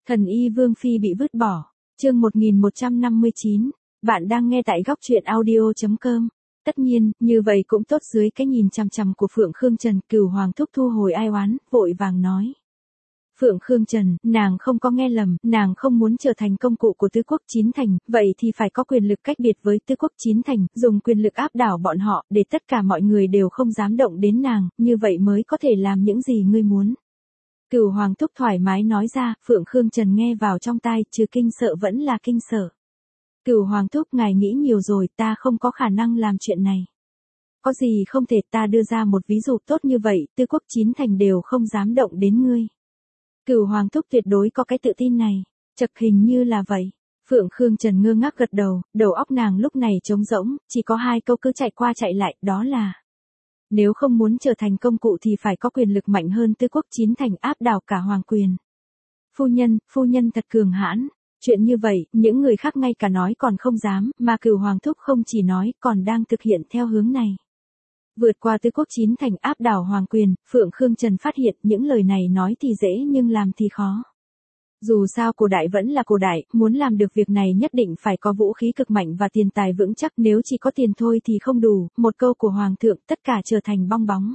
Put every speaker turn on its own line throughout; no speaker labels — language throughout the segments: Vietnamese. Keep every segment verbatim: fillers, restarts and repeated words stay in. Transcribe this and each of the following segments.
Thần y Vương Phi bị vứt bỏ. Chương một nghìn một trăm năm mươi chín. Bạn đang nghe tại góc truyện audio chấm com. Tất nhiên, như vậy cũng tốt dưới cái nhìn chằm chằm của Phượng Khương Trần, Cửu Hoàng thúc thu hồi ai oán, vội vàng nói. Phượng Khương Trần, nàng không có nghe lầm, nàng không muốn trở thành công cụ của tứ quốc chín thành, vậy thì phải có quyền lực cách biệt với tứ quốc chín thành, dùng quyền lực áp đảo bọn họ, để tất cả mọi người đều không dám động đến nàng, như vậy mới có thể làm những gì ngươi muốn. Cửu Hoàng thúc thoải mái nói ra, Phượng Khương Trần nghe vào trong tai, trừ kinh sợ vẫn là kinh sợ. Cửu Hoàng thúc, ngài nghĩ nhiều rồi, ta không có khả năng làm chuyện này. Có gì không thể, ta đưa ra một ví dụ tốt như vậy, tứ quốc chín thành đều không dám động đến ngươi. Cửu Hoàng thúc tuyệt đối có cái tự tin này. Chật, hình như là vậy. Phượng Khương Trần ngơ ngác gật đầu, đầu óc nàng lúc này trống rỗng, chỉ có hai câu cứ chạy qua chạy lại, đó là: nếu không muốn trở thành công cụ thì phải có quyền lực mạnh hơn tứ quốc chín thành, áp đảo cả hoàng quyền. Phu nhân, phu nhân thật cường hãn. Chuyện như vậy, những người khác ngay cả nói còn không dám, mà Cửu Hoàng thúc không chỉ nói, còn đang thực hiện theo hướng này. Vượt qua tứ quốc chín thành, áp đảo hoàng quyền, Phượng Khương Trần phát hiện những lời này nói thì dễ nhưng làm thì khó. Dù sao cổ đại vẫn là cổ đại, muốn làm được việc này nhất định phải có vũ khí cực mạnh và tiền tài vững chắc, nếu chỉ có tiền thôi thì không đủ, một câu của Hoàng thượng tất cả trở thành bong bóng.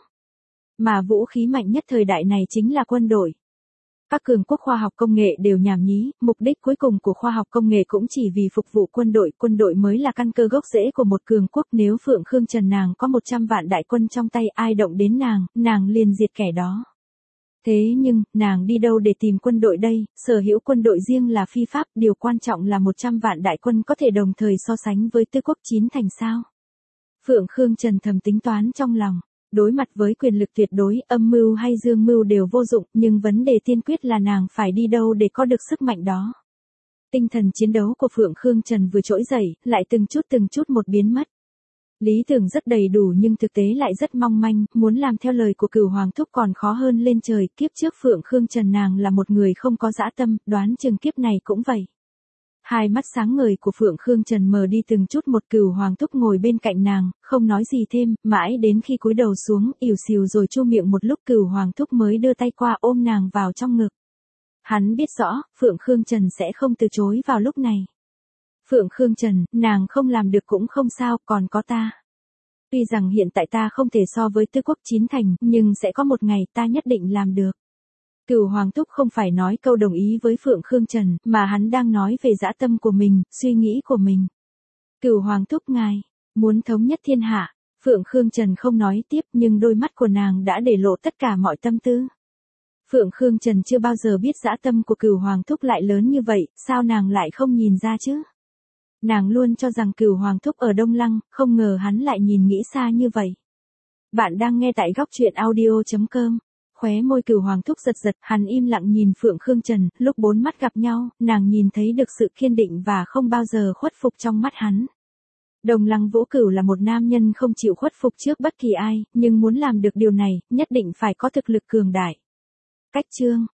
Mà vũ khí mạnh nhất thời đại này chính là quân đội. Các cường quốc khoa học công nghệ đều nhảm nhí, mục đích cuối cùng của khoa học công nghệ cũng chỉ vì phục vụ quân đội, quân đội mới là căn cơ gốc rễ của một cường quốc, nếu Phượng Khương Trần nàng có một trăm vạn đại quân trong tay, ai động đến nàng, nàng liền diệt kẻ đó. Thế nhưng, nàng đi đâu để tìm quân đội đây, sở hữu quân đội riêng là phi pháp, điều quan trọng là một trăm vạn đại quân có thể đồng thời so sánh với tứ quốc chín thành sao. Phượng Khương Trần thầm tính toán trong lòng. Đối mặt với quyền lực tuyệt đối, âm mưu hay dương mưu đều vô dụng, nhưng vấn đề tiên quyết là nàng phải đi đâu để có được sức mạnh đó. Tinh thần chiến đấu của Phượng Khương Trần vừa trỗi dậy, lại từng chút từng chút một biến mất. Lý tưởng rất đầy đủ nhưng thực tế lại rất mong manh, muốn làm theo lời của Cửu Hoàng thúc còn khó hơn lên trời, kiếp trước Phượng Khương Trần nàng là một người không có dã tâm, đoán chừng kiếp này cũng vậy. Hai mắt sáng ngời của Phượng Khương Trần mờ đi từng chút một, Cửu Hoàng thúc ngồi bên cạnh nàng, không nói gì thêm, mãi đến khi cúi đầu xuống, ỉu xìu rồi chu miệng một lúc, Cửu Hoàng thúc mới đưa tay qua ôm nàng vào trong ngực. Hắn biết rõ, Phượng Khương Trần sẽ không từ chối vào lúc này. Phượng Khương Trần, nàng không làm được cũng không sao, còn có ta. Tuy rằng hiện tại ta không thể so với tứ quốc chín thành, nhưng sẽ có một ngày ta nhất định làm được. Cửu Hoàng thúc không phải nói câu đồng ý với Phượng Khương Trần, mà hắn đang nói về dã tâm của mình, suy nghĩ của mình. Cửu Hoàng thúc ngài, muốn thống nhất thiên hạ. Phượng Khương Trần không nói tiếp nhưng đôi mắt của nàng đã để lộ tất cả mọi tâm tư. Phượng Khương Trần chưa bao giờ biết dã tâm của Cửu Hoàng thúc lại lớn như vậy, sao nàng lại không nhìn ra chứ? Nàng luôn cho rằng Cửu Hoàng thúc ở Đông Lăng, không ngờ hắn lại nhìn nghĩ xa như vậy. Bạn đang nghe tại góc truyện audio chấm com. Khóe môi Cửu Hoàng thúc giật giật, hắn im lặng nhìn Phượng Khương Trần, lúc bốn mắt gặp nhau, nàng nhìn thấy được sự kiên định và không bao giờ khuất phục trong mắt hắn. Đồng Lăng Vũ Cửu là một nam nhân không chịu khuất phục trước bất kỳ ai, nhưng muốn làm được điều này, nhất định phải có thực lực cường đại. Cách chương